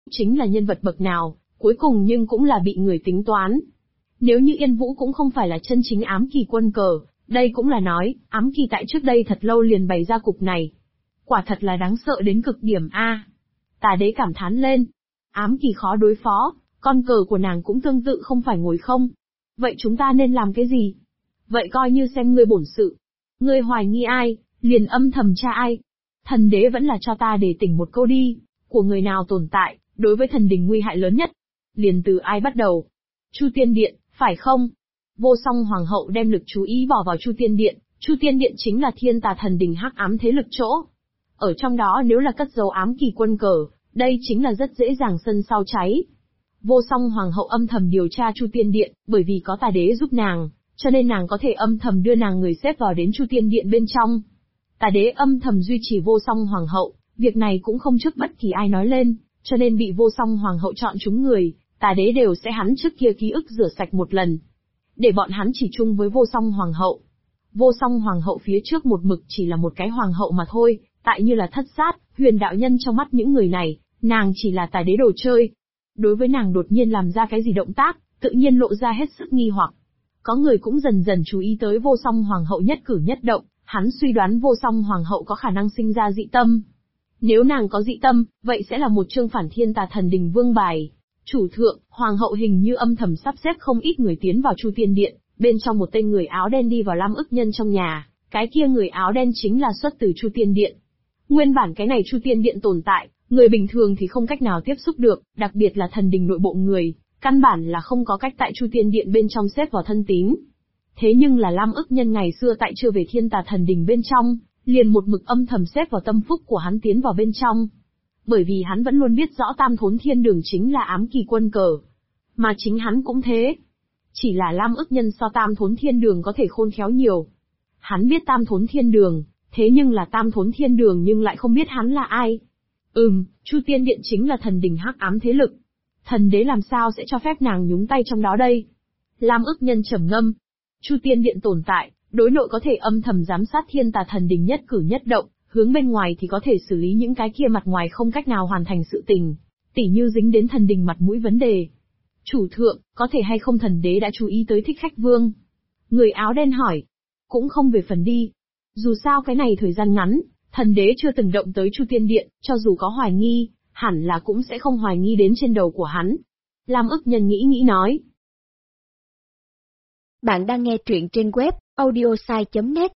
chính là nhân vật bậc nào, cuối cùng nhưng cũng là bị người tính toán. Nếu như Yên Vũ cũng không phải là chân chính ám kỳ quân cờ, đây cũng là nói, ám kỳ tại trước đây thật lâu liền bày ra cục này. Quả thật là đáng sợ đến cực điểm a. Tà đế cảm thán lên. Ám kỳ khó đối phó, con cờ của nàng cũng tương tự không phải ngồi không. Vậy chúng ta nên làm cái gì? Vậy coi như xem ngươi bổn sự. Ngươi hoài nghi ai, liền âm thầm tra ai. Thần đế vẫn là cho ta để tỉnh một câu đi, của người nào tồn tại, đối với thần đình nguy hại lớn nhất. Liền từ ai bắt đầu? Chu Tiên Điện, phải không? Vô Song Hoàng hậu đem lực chú ý bỏ vào Chu Tiên Điện, Chu Tiên Điện chính là thiên tà thần đình hắc ám thế lực chỗ. Ở trong đó nếu là cất dấu ám kỳ quân cờ, đây chính là rất dễ dàng sân sau cháy. Vô Song Hoàng hậu âm thầm điều tra Chu Tiên Điện, bởi vì có tà đế giúp nàng, cho nên nàng có thể âm thầm đưa nàng người xếp vào đến Chu Tiên Điện bên trong. Tà đế âm thầm duy trì Vô Song Hoàng hậu, việc này cũng không trước bất kỳ ai nói lên, cho nên bị Vô Song Hoàng hậu chọn chúng người, tà đế đều sẽ hắn trước kia ký ức rửa sạch một lần. Để bọn hắn chỉ chung với Vô Song Hoàng hậu. Vô Song Hoàng hậu phía trước một mực chỉ là một cái hoàng hậu mà thôi, tại như là Thất Sát, Huyền đạo nhân trong mắt những người này, nàng chỉ là tà đế đồ chơi. Đối với nàng đột nhiên làm ra cái gì động tác, tự nhiên lộ ra hết sức nghi hoặc. Có người cũng dần dần chú ý tới Vô Song Hoàng hậu nhất cử nhất động, hắn suy đoán Vô Song Hoàng hậu có khả năng sinh ra dị tâm. Nếu nàng có dị tâm, vậy sẽ là một chương phản thiên tà thần đình vương bài. Chủ thượng, Hoàng hậu hình như âm thầm sắp xếp không ít người tiến vào Chu Tiên Điện, bên trong một tên người áo đen đi vào Lam Ức Nhân trong nhà, cái kia người áo đen chính là xuất từ Chu Tiên Điện. Nguyên bản cái này Chu Tiên Điện tồn tại, người bình thường thì không cách nào tiếp xúc được, đặc biệt là thần đình nội bộ người, căn bản là không có cách tại Chu Tiên Điện bên trong xếp vào thân tín. Thế nhưng là Lam Ức Nhân ngày xưa tại chưa về thiên tà thần đình bên trong, liền một mực âm thầm xếp vào tâm phúc của hắn tiến vào bên trong. Bởi vì hắn vẫn luôn biết rõ Tam Thốn Thiên Đường chính là ám kỳ quân cờ. Mà chính hắn cũng thế. Chỉ là Lam Ức Nhân so Tam Thốn Thiên Đường có thể khôn khéo nhiều. Hắn biết Tam Thốn Thiên Đường, thế nhưng là Tam Thốn Thiên Đường nhưng lại không biết hắn là ai. Chu Tiên Điện chính là thần đình hắc ám thế lực. Thần đế làm sao sẽ cho phép nàng nhúng tay trong đó đây? Lam Ức Nhân trầm ngâm. Chu Tiên Điện tồn tại, đối nội có thể âm thầm giám sát thiên tà thần đình nhất cử nhất động, hướng bên ngoài thì có thể xử lý những cái kia mặt ngoài không cách nào hoàn thành sự tình, tỉ như dính đến thần đình mặt mũi vấn đề. Chủ thượng, có thể hay không thần đế đã chú ý tới Thích Khách Vương? Người áo đen hỏi. Cũng không về phần đi. Dù sao cái này thời gian ngắn, thần đế chưa từng động tới Chu Tiên Điện, cho dù có hoài nghi, hẳn là cũng sẽ không hoài nghi đến trên đầu của hắn. Lam Ức Nhân nghĩ nói. Bạn đang nghe truyện trên web audiosai.net.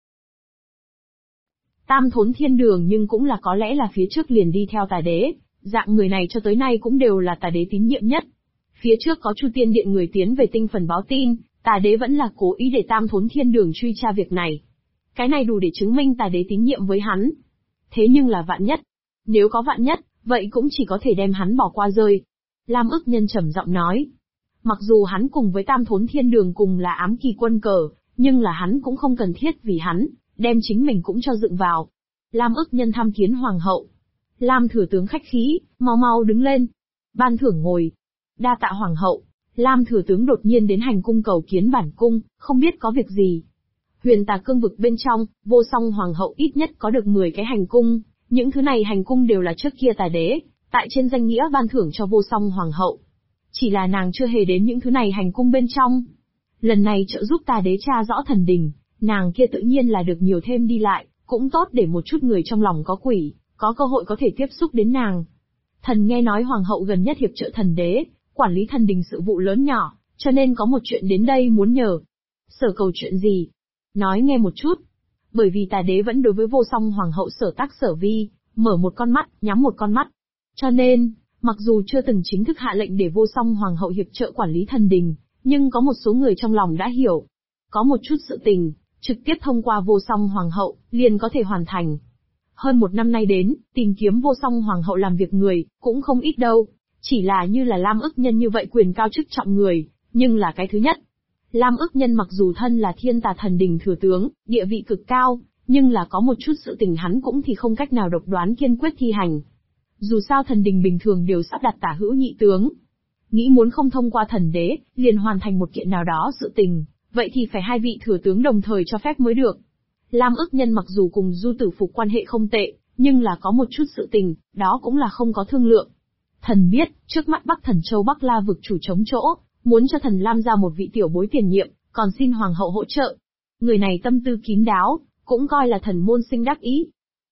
Tam Thốn Thiên Đường nhưng cũng là có lẽ là phía trước liền đi theo tà đế, dạng người này cho tới nay cũng đều là tà đế tín nhiệm nhất. Phía trước có Chu Tiên Điện người tiến về tinh phần báo tin, tà đế vẫn là cố ý để Tam Thốn Thiên Đường truy tra việc này. Cái này đủ để chứng minh tà đế tín nhiệm với hắn. Thế nhưng là vạn nhất. Nếu có vạn nhất, vậy cũng chỉ có thể đem hắn bỏ qua rơi. Lam Ức Nhân trầm giọng nói. Mặc dù hắn cùng với Tam Thốn Thiên Đường cùng là ám kỳ quân cờ, nhưng là hắn cũng không cần thiết vì hắn, đem chính mình cũng cho dựng vào. Lam Ức Nhân tham kiến Hoàng hậu. Lam thừa tướng khách khí, mau đứng lên. Ban thưởng ngồi. Đa tạ Hoàng hậu. Lam thừa tướng đột nhiên đến hành cung cầu kiến bản cung, không biết có việc gì. Huyền Tà Cương vực bên trong, Vô Song Hoàng hậu ít nhất có được 10 cái hành cung, những thứ này hành cung đều là trước kia tà đế, tại trên danh nghĩa ban thưởng cho Vô Song Hoàng hậu. Chỉ là nàng chưa hề đến những thứ này hành cung bên trong. Lần này trợ giúp tà đế tra rõ thần đình, nàng kia tự nhiên là được nhiều thêm đi lại, cũng tốt để một chút người trong lòng có quỷ, có cơ hội có thể tiếp xúc đến nàng. Thần nghe nói Hoàng hậu gần nhất hiệp trợ thần đế, quản lý thần đình sự vụ lớn nhỏ, cho nên có một chuyện đến đây muốn nhờ. Sở cầu chuyện gì? Nói nghe một chút. Bởi vì tà đế vẫn đối với Vô Song Hoàng hậu sở tác sở vi, mở một con mắt, nhắm một con mắt. Cho nên, mặc dù chưa từng chính thức hạ lệnh để Vô Song Hoàng hậu hiệp trợ quản lý thần đình, nhưng có một số người trong lòng đã hiểu. Có một chút sự tình, trực tiếp thông qua Vô Song Hoàng hậu, liền có thể hoàn thành. Hơn một năm nay đến, tìm kiếm Vô Song Hoàng hậu làm việc người, cũng không ít đâu. Chỉ là như là Lam Ức Nhân như vậy quyền cao chức trọng người, nhưng là cái thứ nhất. Lam Ức Nhân mặc dù thân là thiên tà thần đình thừa tướng, địa vị cực cao, nhưng là có một chút sự tình hắn cũng thì không cách nào độc đoán kiên quyết thi hành. Dù sao thần đình bình thường đều sắp đặt tả hữu nhị tướng. Nghĩ muốn không thông qua thần đế, liền hoàn thành một kiện nào đó sự tình, vậy thì phải hai vị thừa tướng đồng thời cho phép mới được. Lam Ức Nhân mặc dù cùng Du Tử Phục quan hệ không tệ, nhưng là có một chút sự tình, đó cũng là không có thương lượng. Thần biết, trước mắt Bắc Thần Châu Bắc La vực chủ chống chỗ, muốn cho thần Lam ra một vị tiểu bối tiền nhiệm, còn xin hoàng hậu hỗ trợ. Người này tâm tư kín đáo, cũng coi là thần môn sinh đắc ý.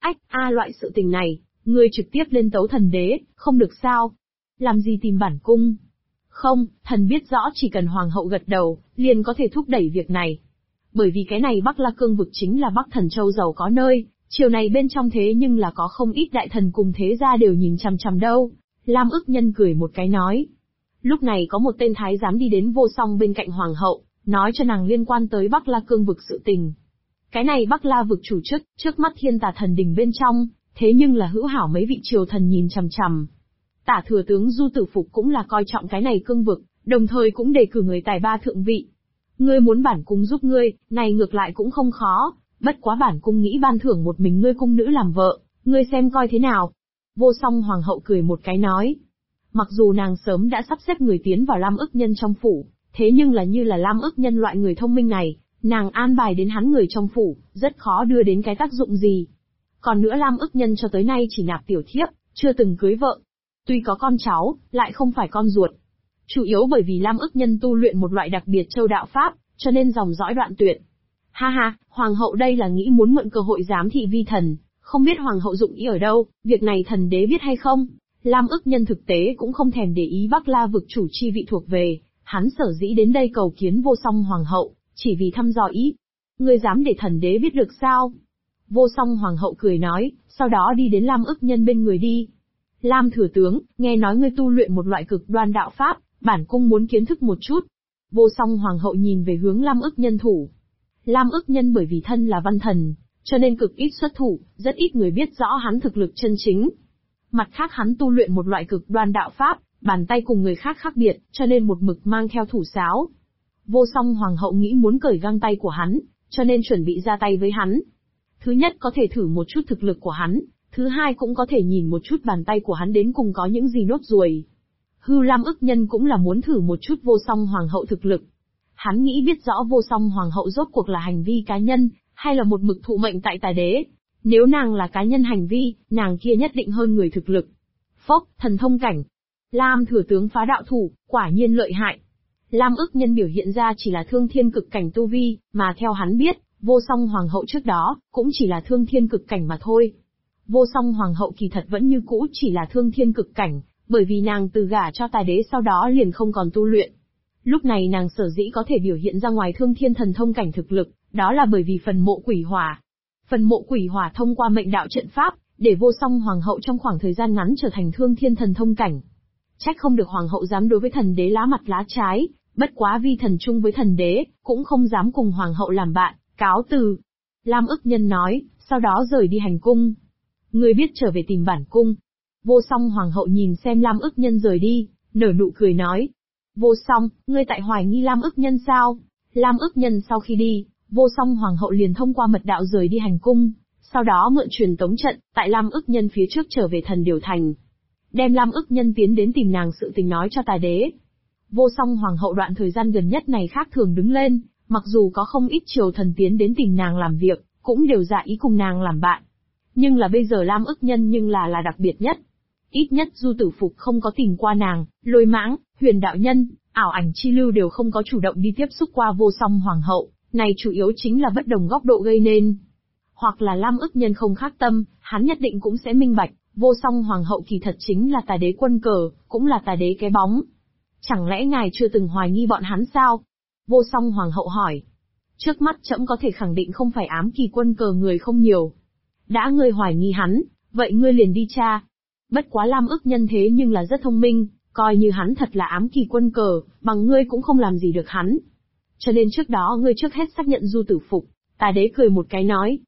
Loại sự tình này, ngươi trực tiếp lên tấu thần đế, không được sao? Làm gì tìm bản cung? Không, thần biết rõ chỉ cần hoàng hậu gật đầu, liền có thể thúc đẩy việc này. Bởi vì cái này Bắc La cương vực chính là Bắc Thần Châu giàu có nơi, chiều này bên trong thế nhưng là có không ít đại thần cùng thế gia đều nhìn chằm chằm đâu. Lam ức nhân cười một cái nói. Lúc này có một tên thái giám đi đến Vô Song bên cạnh hoàng hậu, nói cho nàng liên quan tới Bắc La cương vực sự tình. Cái này Bắc La vực chủ chức, trước mắt Thiên Tà thần đình bên trong, thế nhưng là hữu hảo mấy vị triều thần nhìn chằm chằm. Tả thừa tướng Du Tử Phục cũng là coi trọng cái này cương vực, đồng thời cũng đề cử người tài ba thượng vị. Ngươi muốn bản cung giúp ngươi, này ngược lại cũng không khó, bất quá bản cung nghĩ ban thưởng một mình ngươi cung nữ làm vợ, ngươi xem coi thế nào. Vô Song hoàng hậu cười một cái nói. Mặc dù nàng sớm đã sắp xếp người tiến vào Lam ức nhân trong phủ, thế nhưng là như là Lam ức nhân loại người thông minh này, nàng an bài đến hắn người trong phủ, rất khó đưa đến cái tác dụng gì. Còn nữa Lam ức nhân cho tới nay chỉ nạp tiểu thiếp, chưa từng cưới vợ. Tuy có con cháu, lại không phải con ruột. Chủ yếu bởi vì Lam ức nhân tu luyện một loại đặc biệt châu đạo pháp, cho nên dòng dõi đoạn tuyệt. Ha ha, hoàng hậu đây là nghĩ muốn mượn cơ hội giám thị vi thần, không biết hoàng hậu dụng ý ở đâu, việc này thần đế biết hay không? Lam ức nhân thực tế cũng không thèm để ý Bắc La vực chủ chi vị thuộc về, hắn sở dĩ đến đây cầu kiến Vô Song hoàng hậu, chỉ vì thăm dò ý. Ngươi dám để thần đế biết được sao? Vô Song hoàng hậu cười nói, sau đó đi đến Lam ức nhân bên người đi. Lam thừa tướng, nghe nói ngươi tu luyện một loại cực đoan đạo pháp, bản cung muốn kiến thức một chút. Vô Song hoàng hậu nhìn về hướng Lam ức nhân thủ. Lam ức nhân bởi vì thân là văn thần, cho nên cực ít xuất thủ, rất ít người biết rõ hắn thực lực chân chính. Mặt khác hắn tu luyện một loại cực đoan đạo pháp, bàn tay cùng người khác khác biệt, cho nên một mực mang theo thủ sáo. Vô Song hoàng hậu nghĩ muốn cởi găng tay của hắn, cho nên chuẩn bị ra tay với hắn. Thứ nhất có thể thử một chút thực lực của hắn, thứ hai cũng có thể nhìn một chút bàn tay của hắn đến cùng có những gì nốt ruồi. Lam ức nhân cũng là muốn thử một chút Vô Song hoàng hậu thực lực. Hắn nghĩ biết rõ Vô Song hoàng hậu rốt cuộc là hành vi cá nhân, hay là một mực thụ mệnh tại Tà đế. Nếu nàng là cá nhân hành vi, nàng kia nhất định hơn người thực lực. Phốc, thần thông cảnh. Lam thừa tướng phá đạo thủ, quả nhiên lợi hại. Lam ức nhân biểu hiện ra chỉ là thương thiên cực cảnh tu vi, mà theo hắn biết, Vô Song hoàng hậu trước đó, cũng chỉ là thương thiên cực cảnh mà thôi. Vô Song hoàng hậu kỳ thật vẫn như cũ chỉ là thương thiên cực cảnh, bởi vì nàng từ gả cho Tà đế sau đó liền không còn tu luyện. Lúc này nàng sở dĩ có thể biểu hiện ra ngoài thương thiên thần thông cảnh thực lực, đó là bởi vì phần mộ quỷ hỏa. Phần mộ quỷ hỏa thông qua mệnh đạo trận pháp, để Vô Song hoàng hậu trong khoảng thời gian ngắn trở thành thương thiên thần thông cảnh. Trách không được hoàng hậu dám đối với thần đế lá mặt lá trái, bất quá vi thần chung với thần đế, cũng không dám cùng hoàng hậu làm bạn, cáo từ. Lam ức nhân nói, sau đó rời đi hành cung. Ngươi biết trở về tìm bản cung. Vô Song hoàng hậu nhìn xem Lam ức nhân rời đi, nở nụ cười nói. Vô Song, ngươi tại hoài nghi Lam ức nhân sao? Lam ức nhân sau khi đi, Vô Song hoàng hậu liền thông qua mật đạo rời đi hành cung, sau đó mượn truyền tống trận, tại Lam ức nhân phía trước trở về Thần Điều Thành. Đem Lam ức nhân tiến đến tìm nàng sự tình nói cho Tà đế. Vô Song hoàng hậu đoạn thời gian gần nhất này khác thường đứng lên, mặc dù có không ít triều thần tiến đến tìm nàng làm việc, cũng đều dạ ý cùng nàng làm bạn. Nhưng là bây giờ Lam ức nhân nhưng là đặc biệt nhất. Ít nhất Du Tử Phục không có tìm qua nàng, Lôi Mãng, Huyền Đạo Nhân, Ảo Ảnh Chi Lưu đều không có chủ động đi tiếp xúc qua Vô Song hoàng hậu, này chủ yếu chính là bất đồng góc độ gây nên. Hoặc là Lam ức nhân không khắc tâm, hắn nhất định cũng sẽ minh bạch, Vô Song hoàng hậu kỳ thật chính là Tà đế quân cờ, cũng là Tà đế cái bóng. Chẳng lẽ ngài chưa từng hoài nghi bọn hắn sao? Vô Song hoàng hậu hỏi. Trước mắt trẫm có thể khẳng định không phải ám kỳ quân cờ người không nhiều. Đã ngươi hoài nghi hắn, vậy ngươi liền đi tra. Bất quá Lam ức nhân thế nhưng là rất thông minh, coi như hắn thật là ám kỳ quân cờ, bằng ngươi cũng không làm gì được hắn. Cho nên trước đó ngươi trước hết xác nhận Du Tử Phục. Tà đế cười một cái nói.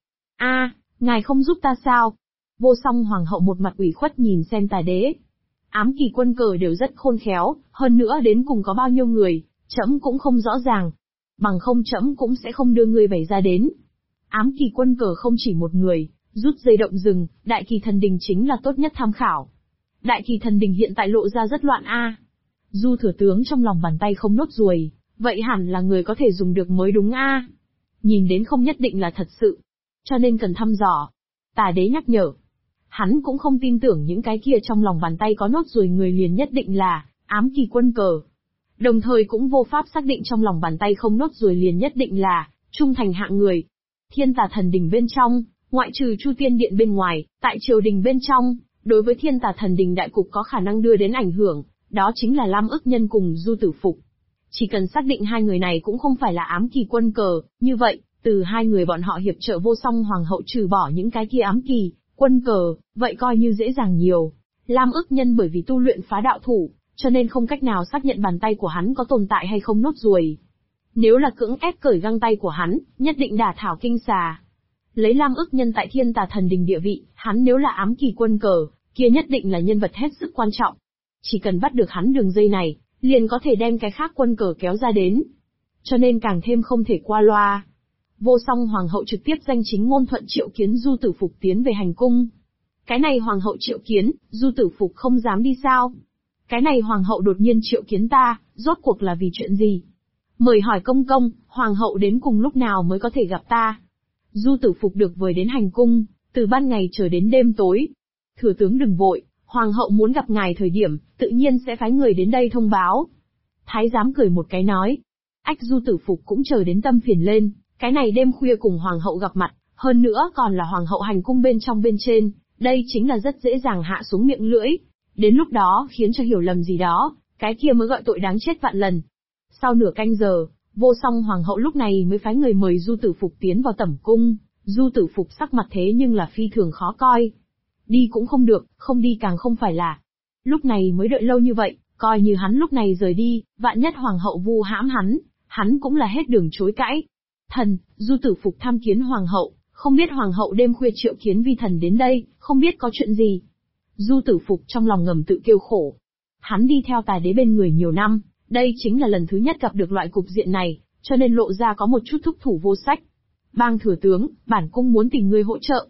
Ngài không giúp ta sao? Vô Song hoàng hậu một mặt ủy khuất nhìn xem Tà đế. Ám kỳ quân cờ đều rất khôn khéo, hơn nữa đến cùng có bao nhiêu người, trẫm cũng không rõ ràng. Bằng không trẫm cũng sẽ không đưa ngươi bày ra đến. Ám kỳ quân cờ không chỉ một người, rút dây động rừng, Đại Kỳ Thần Đình chính là tốt nhất tham khảo. Đại Kỳ Thần Đình hiện tại lộ ra rất loạn Du thừa tướng trong lòng bàn tay không nốt ruồi, vậy hẳn là người có thể dùng được mới đúng Nhìn đến không nhất định là thật sự. Cho nên cần thăm dò. Tà đế nhắc nhở. Hắn cũng không tin tưởng những cái kia trong lòng bàn tay có nốt ruồi người liền nhất định là ám kỳ quân cờ. Đồng thời cũng vô pháp xác định trong lòng bàn tay không nốt ruồi liền nhất định là trung thành hạng người. Thiên Tà Thần Đình bên trong, ngoại trừ Chu Tiên Điện bên ngoài, tại triều đình bên trong, đối với Thiên Tà Thần Đình đại cục có khả năng đưa đến ảnh hưởng, đó chính là Lam Ức Nhân cùng Du Tử Phục. Chỉ cần xác định hai người này cũng không phải là ám kỳ quân cờ, như vậy, từ hai người bọn họ hiệp trợ Vô Song Hoàng hậu trừ bỏ những cái kia ám kỳ quân cờ, vậy coi như dễ dàng nhiều. Lam Ức Nhân bởi vì tu luyện phá đạo thủ, cho nên không cách nào xác nhận bàn tay của hắn có tồn tại hay không nốt ruồi. Nếu là cưỡng ép cởi găng tay của hắn, nhất định đả thảo kinh xà. Lấy Lam Ức Nhân tại Thiên Tà Thần Đình địa vị, hắn nếu là ám kỳ quân cờ, kia nhất định là nhân vật hết sức quan trọng. Chỉ cần bắt được hắn đường dây này, liền có thể đem cái khác quân cờ kéo ra đến. Cho nên càng thêm không thể qua loa. Vô Song Hoàng hậu trực tiếp danh chính ngôn thuận triệu kiến Du Tử Phục tiến về hành cung. Cái này Hoàng hậu triệu kiến, Du Tử Phục không dám đi sao? Cái này Hoàng hậu đột nhiên triệu kiến ta, rốt cuộc là vì chuyện gì? Mời hỏi công công, Hoàng hậu đến cùng lúc nào mới có thể gặp ta? Du Tử Phục được vời đến hành cung, từ ban ngày chờ đến đêm tối. Thừa tướng đừng vội, Hoàng hậu muốn gặp ngài thời điểm, tự nhiên sẽ phái người đến đây thông báo. Thái giám cười một cái nói. Ách Du Tử Phục cũng chờ đến tâm phiền lên, cái này đêm khuya cùng Hoàng hậu gặp mặt, hơn nữa còn là Hoàng hậu hành cung bên trong bên trên, đây chính là rất dễ dàng hạ xuống miệng lưỡi. Đến lúc đó khiến cho hiểu lầm gì đó, cái kia mới gọi tội đáng chết vạn lần. Sau nửa canh giờ, Vô Song Hoàng hậu lúc này mới phái người mời Du Tử Phục tiến vào tẩm cung. Du Tử Phục sắc mặt thế nhưng là phi thường khó coi. Đi cũng không được, không đi càng không phải là. Lúc này mới đợi lâu như vậy, coi như hắn lúc này rời đi, vạn nhất Hoàng hậu vu hãm hắn cũng là hết đường chối cãi. Thần, Du Tử Phục tham kiến Hoàng hậu, không biết Hoàng hậu đêm khuya triệu kiến vi thần đến đây, không biết có chuyện gì. Du Tử Phục trong lòng ngầm tự kêu khổ. Hắn đi theo Tà Đế bên người nhiều năm, đây chính là lần thứ nhất gặp được loại cục diện này, cho nên lộ ra có một chút thúc thủ vô sách. Bang thừa tướng, bản cung muốn tìm ngươi hỗ trợ.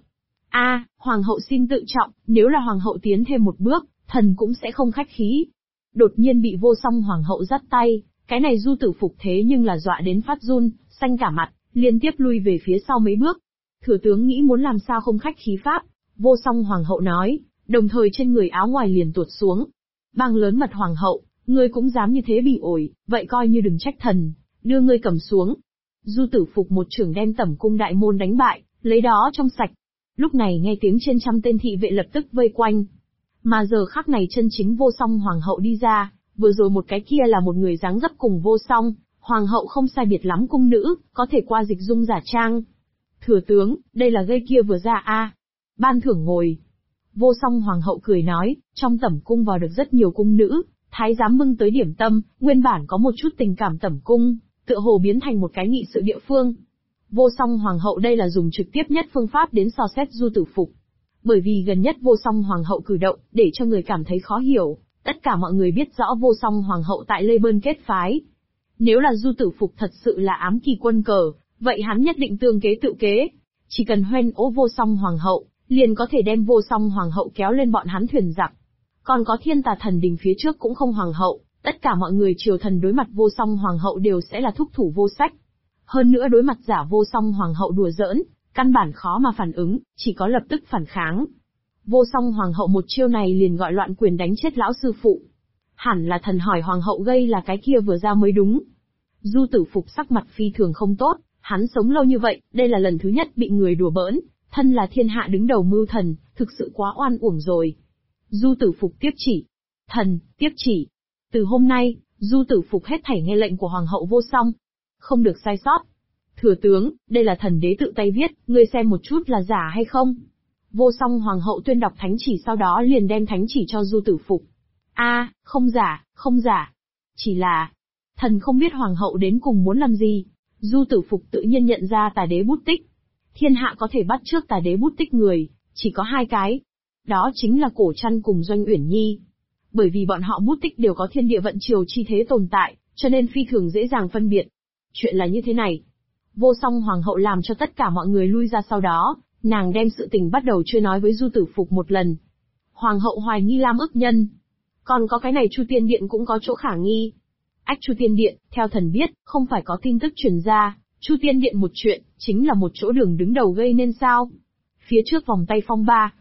Hoàng hậu xin tự trọng, nếu là Hoàng hậu tiến thêm một bước, thần cũng sẽ không khách khí. Đột nhiên bị Vô Song Hoàng hậu dắt tay, cái này Du Tử Phục thế nhưng là dọa đến phát run, xanh cả mặt, liên tiếp lui về phía sau mấy bước. Thừa tướng nghĩ muốn làm sao không khách khí pháp, Vô Song Hoàng hậu nói, đồng thời trên người áo ngoài liền tuột xuống. Bang lớn mật Hoàng hậu, ngươi cũng dám như thế bị ổi, vậy coi như đừng trách thần, đưa ngươi cầm xuống. Du Tử Phục một trưởng đem tẩm cung đại môn đánh bại, lấy đó trong sạch. Lúc này nghe tiếng trên trăm tên thị vệ lập tức vây quanh. Mà giờ khắc này chân chính Vô Song Hoàng hậu đi ra, vừa rồi một cái kia là một người dáng dấp cùng Vô Song, Hoàng hậu không sai biệt lắm cung nữ, có thể qua dịch dung giả trang. Thừa tướng, đây là gây kia vừa ra ban thưởng ngồi. Vô Song Hoàng hậu cười nói, trong tẩm cung vào được rất nhiều cung nữ, thái giám bưng tới điểm tâm, nguyên bản có một chút tình cảm tẩm cung, tựa hồ biến thành một cái nghị sự địa phương. Vô Song Hoàng hậu đây là dùng trực tiếp nhất phương pháp đến so xét Du Tử Phục. Bởi vì gần nhất Vô Song Hoàng hậu cử động, để cho người cảm thấy khó hiểu, tất cả mọi người biết rõ Vô Song Hoàng hậu tại Lê Bơn kết phái. Nếu là Du Tử Phục thật sự là ám kỳ quân cờ, vậy hắn nhất định tương kế tự kế. Chỉ cần hoen ố Vô Song Hoàng hậu, liền có thể đem Vô Song Hoàng hậu kéo lên bọn hắn thuyền giặc. Còn có Thiên Tà Thần Đình phía trước cũng không Hoàng hậu, tất cả mọi người triều thần đối mặt Vô Song Hoàng hậu đều sẽ là thúc thủ vô sách. Hơn nữa đối mặt giả Vô Song Hoàng hậu đùa giỡn, căn bản khó mà phản ứng, chỉ có lập tức phản kháng. Vô Song Hoàng hậu một chiêu này liền gọi loạn quyền đánh chết lão sư phụ. Hẳn là thần hỏi Hoàng hậu gây là cái kia vừa ra mới đúng. Du Tử Phục sắc mặt phi thường không tốt, hắn sống lâu như vậy, đây là lần thứ nhất bị người đùa bỡn, thân là thiên hạ đứng đầu mưu thần, thực sự quá oan uổng rồi. Du Tử Phục tiếp chỉ. Thần, tiếp chỉ. Từ hôm nay, Du Tử Phục hết thảy nghe lệnh của Hoàng hậu Vô Song. Không được sai sót. Thừa tướng, đây là thần đế tự tay viết, ngươi xem một chút là giả hay không? Vô Song Hoàng hậu tuyên đọc thánh chỉ sau đó liền đem thánh chỉ cho Du Tử Phục. Không giả, không giả. Chỉ là, thần không biết Hoàng hậu đến cùng muốn làm gì. Du Tử Phục tự nhiên nhận ra Tà Đế bút tích. Thiên hạ có thể bắt trước Tà Đế bút tích người, chỉ có hai cái. Đó chính là Cổ Trăn cùng Doanh Uyển Nhi. Bởi vì bọn họ bút tích đều có thiên địa vận chiều chi thế tồn tại, cho nên phi thường dễ dàng phân biệt. Chuyện là như thế này. Vô Song Hoàng hậu làm cho tất cả mọi người lui ra sau đó, nàng đem sự tình bắt đầu chưa nói với Du Tử Phục một lần. Hoàng hậu hoài nghi Lam Ức Nhân. Còn có cái này Chu Tiên Điện cũng có chỗ khả nghi. Ách Chu Tiên Điện, theo thần biết, không phải có tin tức truyền ra, Chu Tiên Điện một chuyện, chính là một chỗ đường đứng đầu gây nên sao. Phía trước vòng tay phong ba,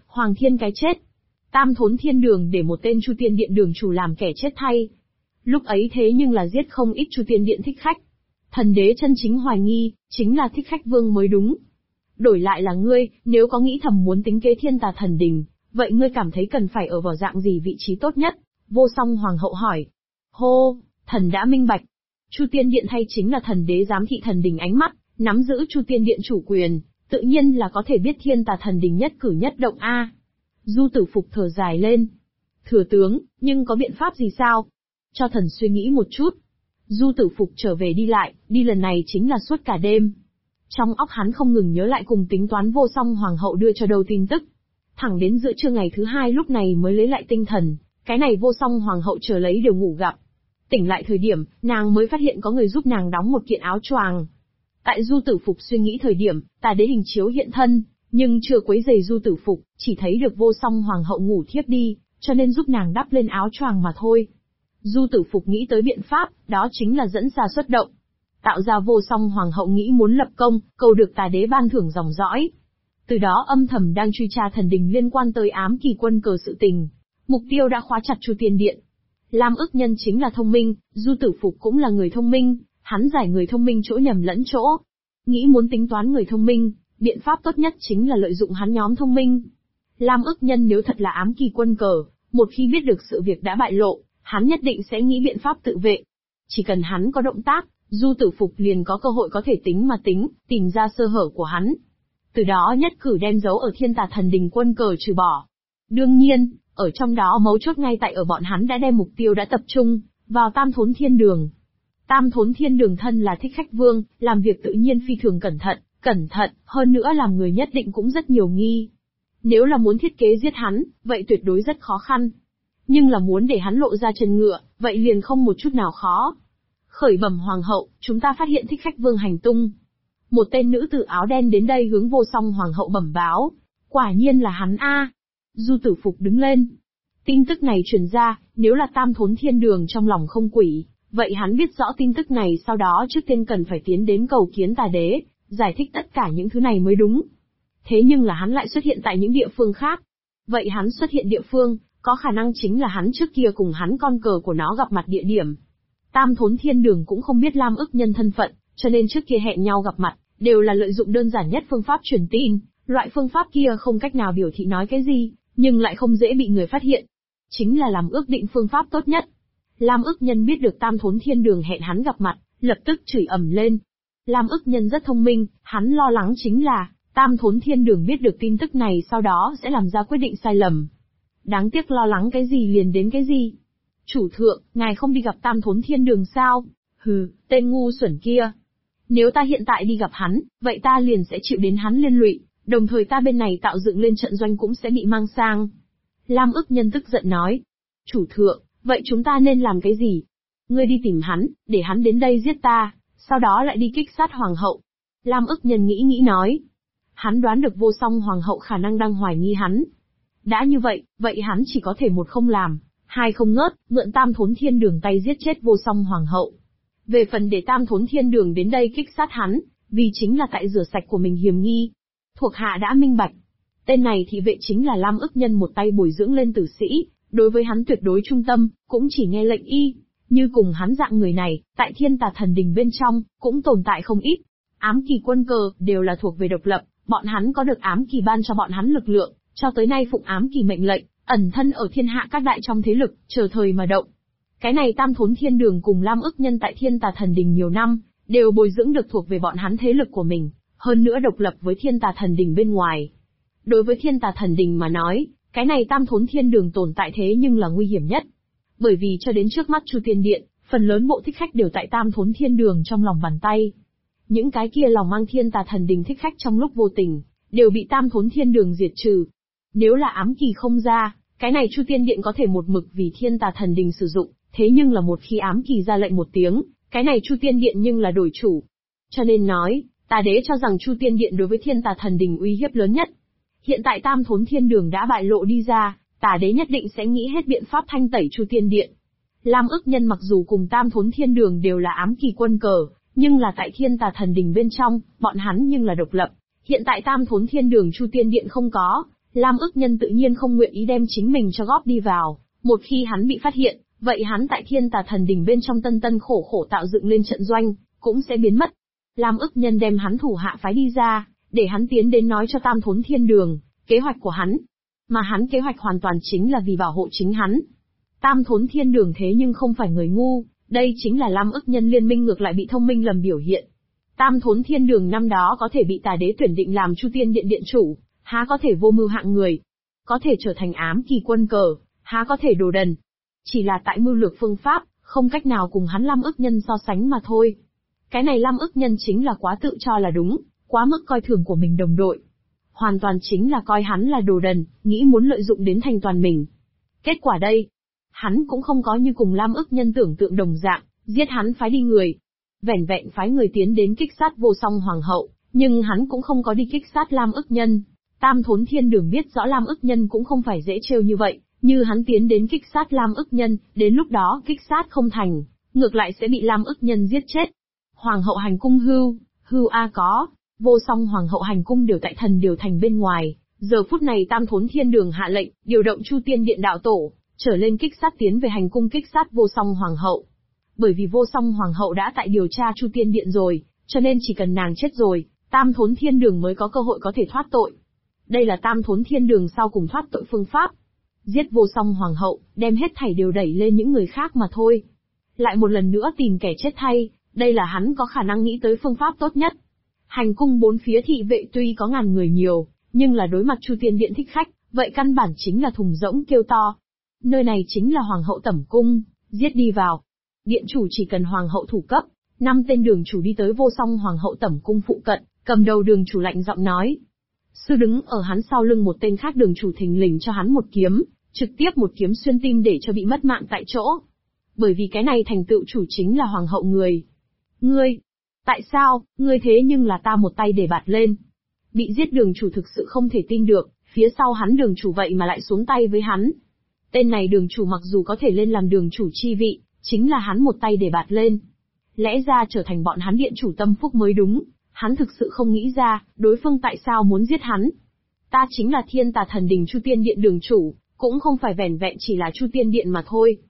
Hoàng thiên cái chết. Tam Thốn Thiên Đường để một tên Chu Tiên Điện đường chủ làm kẻ chết thay. Lúc ấy thế nhưng là giết không ít Chu Tiên Điện thích khách. Thần đế chân chính hoài nghi, chính là thích khách vương mới đúng. Đổi lại là ngươi, nếu có nghĩ thầm muốn tính kế Thiên Tà Thần Đình, vậy ngươi cảm thấy cần phải ở vào dạng gì vị trí tốt nhất? Vô Song Hoàng hậu hỏi. Hô, thần đã minh bạch. Chu Tiên Điện thay chính là thần đế giám thị thần đình ánh mắt, nắm giữ Chu Tiên Điện chủ quyền, tự nhiên là có thể biết Thiên Tà Thần Đình nhất cử nhất động a. Du Tử Phục thở dài lên. Thừa tướng, nhưng có biện pháp gì sao? Cho thần suy nghĩ một chút. Du Tử Phục trở về đi lại, đi lần này chính là suốt cả đêm. Trong óc hắn không ngừng nhớ lại cùng tính toán Vô Song Hoàng hậu đưa cho đâu tin tức. Thẳng đến giữa trưa ngày thứ hai lúc này mới lấy lại tinh thần, cái này Vô Song Hoàng hậu chờ lấy đều ngủ gặp. Tỉnh lại thời điểm, nàng mới phát hiện có người giúp nàng đóng một kiện áo choàng. Tại Du Tử Phục suy nghĩ thời điểm, Tà Đế hình chiếu hiện thân, nhưng chưa quấy rầy Du Tử Phục, chỉ thấy được Vô Song Hoàng hậu ngủ thiếp đi, cho nên giúp nàng đắp lên áo choàng mà thôi. Du Tử Phục nghĩ tới biện pháp, đó chính là dẫn xa xuất động. Tạo ra Vô Song Hoàng hậu nghĩ muốn lập công, cầu được Tà Đế ban thưởng dòng dõi. Từ đó âm thầm đang truy tra thần đình liên quan tới ám kỳ quân cờ sự tình. Mục tiêu đã khóa chặt Chu Tiên Điện. Lam Ức Nhân chính là thông minh, Du Tử Phục cũng là người thông minh, hắn giải người thông minh chỗ nhầm lẫn chỗ. Nghĩ muốn tính toán người thông minh, biện pháp tốt nhất chính là lợi dụng hắn nhóm thông minh. Lam Ức Nhân nếu thật là ám kỳ quân cờ, một khi biết được sự việc đã bại lộ, hắn nhất định sẽ nghĩ biện pháp tự vệ. Chỉ cần hắn có động tác, Du Tử Phục liền có cơ hội có thể tính mà tính, tìm ra sơ hở của hắn. Từ đó nhất cử đem dấu ở Thiên Tà Thần Đình quân cờ trừ bỏ. Đương nhiên, ở trong đó mấu chốt ngay tại ở bọn hắn đã đem mục tiêu đã tập trung vào Tam Thốn Thiên Đường. Tam Thốn Thiên Đường thân là thích khách vương, làm việc tự nhiên phi thường cẩn thận, hơn nữa làm người nhất định cũng rất nhiều nghi. Nếu là muốn thiết kế giết hắn, vậy tuyệt đối rất khó khăn. Nhưng là muốn để hắn lộ ra chân ngựa, vậy liền không một chút nào khó. Khởi bẩm Hoàng hậu, chúng ta phát hiện thích khách vương hành tung. Một tên nữ tử áo đen đến đây hướng Vô Song Hoàng hậu bẩm báo. Quả nhiên là hắn a. Du Tử Phục đứng lên. Tin tức này truyền ra, nếu là Tam Thốn Thiên Đường trong lòng không quỷ, vậy hắn biết rõ tin tức này sau đó trước tiên cần phải tiến đến cầu kiến Tà Đế, giải thích tất cả những thứ này mới đúng. Thế nhưng là hắn lại xuất hiện tại những địa phương khác. Vậy hắn xuất hiện địa phương, có khả năng chính là hắn trước kia cùng hắn con cờ của nó gặp mặt địa điểm. Tam Thốn Thiên Đường cũng không biết Lam Ức Nhân thân phận, cho nên trước kia hẹn nhau gặp mặt, đều là lợi dụng đơn giản nhất phương pháp truyền tin, loại phương pháp kia không cách nào biểu thị nói cái gì, nhưng lại không dễ bị người phát hiện. Chính là làm ước định phương pháp tốt nhất. Lam Ức Nhân biết được Tam Thốn Thiên Đường hẹn hắn gặp mặt, lập tức chửi ầm lên. Lam Ức Nhân rất thông minh, hắn lo lắng chính là, Tam Thốn Thiên Đường biết được tin tức này sau đó sẽ làm ra quyết định sai lầm. Đáng tiếc lo lắng cái gì liền đến cái gì. Chủ thượng, ngài không đi gặp Tam Thốn Thiên Đường sao? Hừ, tên ngu xuẩn kia. Nếu ta hiện tại đi gặp hắn, vậy ta liền sẽ chịu đến hắn liên lụy, đồng thời ta bên này tạo dựng lên trận doanh cũng sẽ bị mang sang. Lam Ức Nhân tức giận nói. Chủ thượng, vậy chúng ta nên làm cái gì? Ngươi đi tìm hắn, để hắn đến đây giết ta, sau đó lại đi kích sát hoàng hậu. Lam Ức Nhân nghĩ nói. Hắn đoán được Vô Song Hoàng hậu khả năng đang hoài nghi hắn. Đã như vậy, vậy hắn chỉ có thể một không làm, hai không ngớt, mượn Tam Thốn Thiên Đường tay giết chết Vô Song Hoàng hậu. Về phần để Tam Thốn Thiên Đường đến đây kích sát hắn, vì chính là tại rửa sạch của mình hiểm nghi. Thuộc hạ đã minh bạch. Tên này thị vệ chính là Lam Ức Nhân một tay bồi dưỡng lên tử sĩ, đối với hắn tuyệt đối trung tâm, cũng chỉ nghe lệnh y. Như cùng hắn dạng người này, tại Thiên Tà Thần Đình bên trong, cũng tồn tại không ít. Ám kỳ quân cờ, đều là thuộc về độc lập, bọn hắn có được ám kỳ ban cho bọn hắn lực lượng, cho tới nay phụng ám kỳ mệnh lệnh, ẩn thân ở thiên hạ các đại trong thế lực, chờ thời mà động. Cái này Tam Thốn Thiên Đường cùng Lam Ức Nhân tại Thiên Tà Thần Đình nhiều năm, đều bồi dưỡng được thuộc về bọn hắn thế lực của mình, hơn nữa độc lập với Thiên Tà Thần Đình bên ngoài. Đối với Thiên Tà Thần Đình mà nói, cái này Tam Thốn Thiên Đường tồn tại thế nhưng là nguy hiểm nhất. Bởi vì cho đến trước mắt Chu Tiên Điện, phần lớn bộ thích khách đều tại Tam Thốn Thiên Đường trong lòng bàn tay. Những cái kia lòng mang Thiên Tà Thần Đình thích khách trong lúc vô tình, đều bị Tam Thốn Thiên Đường diệt trừ. Nếu là ám kỳ không ra, cái này Chu Tiên Điện có thể một mực vì Thiên Tà Thần Đình sử dụng, thế nhưng là một khi ám kỳ ra lệnh một tiếng, cái này Chu Tiên Điện nhưng là đổi chủ. Cho nên nói, Tà Đế cho rằng Chu Tiên Điện đối với Thiên Tà Thần Đình uy hiếp lớn nhất. Hiện tại Tam Thốn Thiên Đường đã bại lộ đi ra, Tà Đế nhất định sẽ nghĩ hết biện pháp thanh tẩy Chu Tiên Điện. Lam Ức Nhân mặc dù cùng Tam Thốn Thiên Đường đều là ám kỳ quân cờ, nhưng là tại Thiên Tà Thần Đình bên trong, bọn hắn nhưng là độc lập. Hiện tại Tam Thốn Thiên Đường Chu Tiên Điện không có, Lam ức nhân tự nhiên không nguyện ý đem chính mình cho góp đi vào, một khi hắn bị phát hiện, vậy hắn tại Thiên Tà Thần Đình bên trong tân tân khổ khổ tạo dựng lên trận doanh, cũng sẽ biến mất. Lam ức nhân đem hắn thủ hạ phái đi ra, để hắn tiến đến nói cho Tam Thốn Thiên Đường, kế hoạch của hắn. Mà hắn kế hoạch hoàn toàn chính là vì bảo hộ chính hắn. Tam Thốn Thiên Đường thế nhưng không phải người ngu, đây chính là Lam ức nhân liên minh ngược lại bị thông minh lầm biểu hiện. Tam Thốn Thiên Đường năm đó có thể bị Tà Đế tuyển định làm Chu Tiên Điện điện chủ, há có thể vô mưu hạng người. Có thể trở thành ám kỳ quân cờ, há có thể đồ đần. Chỉ là tại mưu lược phương pháp, không cách nào cùng hắn Lam ức nhân so sánh mà thôi. Cái này Lam ức nhân chính là quá tự cho là đúng, quá mức coi thường của mình đồng đội. Hoàn toàn chính là coi hắn là đồ đần, nghĩ muốn lợi dụng đến thành toàn mình. Kết quả đây, hắn cũng không có như cùng Lam ức nhân tưởng tượng đồng dạng, giết hắn phái đi người. Vẻn vẹn phái người tiến đến kích sát Vô Song Hoàng hậu, nhưng hắn cũng không có đi kích sát Lam ức nhân. Tam Thốn Thiên Đường biết rõ Lam ức nhân cũng không phải dễ trêu như vậy, như hắn tiến đến kích sát Lam ức nhân, đến lúc đó kích sát không thành, ngược lại sẽ bị Lam ức nhân giết chết. Hoàng hậu hành cung hưu có, Vô Song Hoàng hậu hành cung đều tại Thần Điều Thành bên ngoài, giờ phút này Tam Thốn Thiên Đường hạ lệnh, điều động Chu Tiên Điện đạo tổ, trở lên kích sát tiến về hành cung kích sát Vô Song Hoàng hậu. Bởi vì Vô Song Hoàng hậu đã tại điều tra Chu Tiên Điện rồi, cho nên chỉ cần nàng chết rồi, Tam Thốn Thiên Đường mới có cơ hội có thể thoát tội. Đây là Tam Thốn Thiên Đường sau cùng thoát tội phương pháp. Giết Vô Song Hoàng hậu, đem hết thảy đều đẩy lên những người khác mà thôi. Lại một lần nữa tìm kẻ chết thay, đây là hắn có khả năng nghĩ tới phương pháp tốt nhất. Hành cung bốn phía thị vệ tuy có ngàn người nhiều, nhưng là đối mặt Chu Tiên Điện thích khách, vậy căn bản chính là thùng rỗng kêu to. Nơi này chính là Hoàng hậu tẩm cung, giết đi vào. Điện chủ chỉ cần Hoàng hậu thủ cấp, 5 tên đường chủ đi tới Vô Song Hoàng hậu tẩm cung phụ cận, cầm đầu đường chủ lạnh giọng nói. Sư đứng ở hắn sau lưng một tên khác đường chủ thình lình cho hắn một kiếm, trực tiếp một kiếm xuyên tim để cho bị mất mạng tại chỗ. Bởi vì cái này thành tựu chủ chính là Hoàng hậu người. Ngươi, tại sao, ngươi thế nhưng là ta một tay để bạt lên. Bị giết đường chủ thực sự không thể tin được, phía sau hắn đường chủ vậy mà lại xuống tay với hắn. Tên này đường chủ mặc dù có thể lên làm đường chủ chi vị, chính là hắn một tay để bạt lên. Lẽ ra trở thành bọn hắn điện chủ tâm phúc mới đúng, hắn thực sự không nghĩ ra, đối phương tại sao muốn giết hắn. Ta chính là Thiên Tà Thần Đình Chu Tiên Điện đường chủ, cũng không phải vẻn vẹn chỉ là Chu Tiên Điện mà thôi.